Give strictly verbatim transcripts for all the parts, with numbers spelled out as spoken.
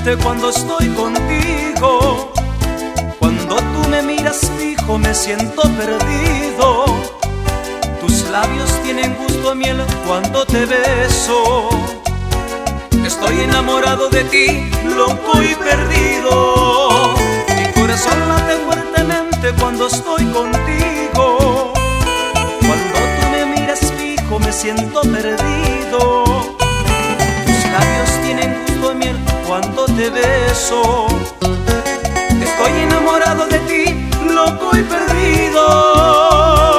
fuertemente cuando estoy contigo. Cuando tú me miras fijo me siento perdido. Tus labios tienen gusto a miel cuando te beso. Estoy enamorado de ti, loco y perdido. Mi corazón late fuertemente cuando estoy contigo. Cuando tú me miras fijo me siento perdido. Tus labios tienen gusto a miel cuando te beso. Estoy enamorado de ti, loco y perdido.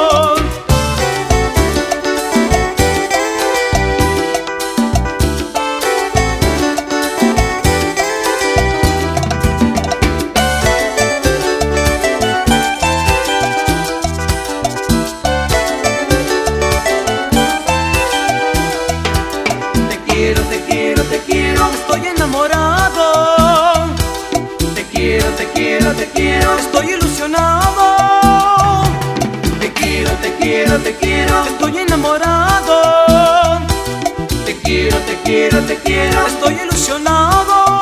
Te quiero, te quiero, estoy enamorado. Te quiero, te quiero, te quiero, estoy ilusionado. Te quiero, te quiero, te quiero, estoy enamorado. Te quiero, te quiero, te quiero, estoy ilusionado.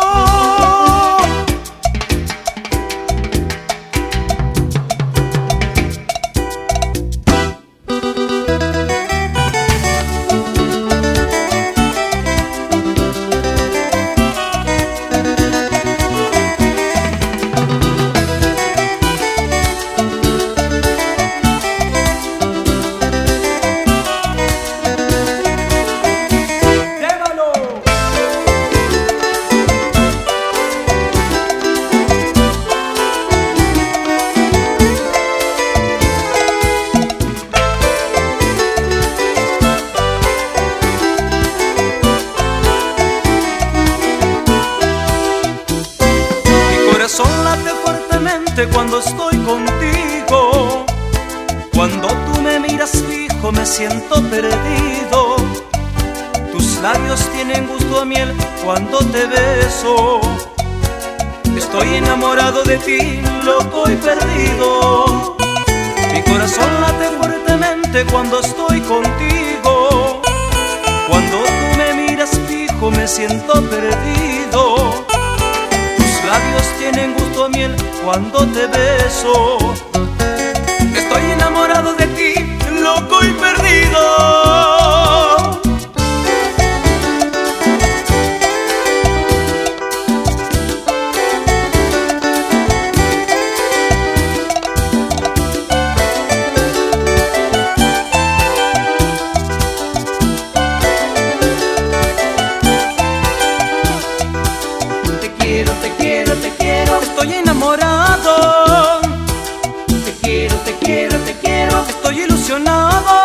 Corazón late fuertemente cuando estoy contigo. Cuando tú me miras fijo me siento perdido. Tus labios tienen gusto a miel cuando te beso. Estoy enamorado de ti, loco y perdido. Mi corazón late fuertemente cuando estoy contigo. Cuando tú me miras fijo me siento perdido. Labios tienen gusto a miel cuando te beso. Estoy enamorado de ti, loco y perdido. Estoy enamorado. Te quiero, te quiero, te quiero, estoy ilusionado.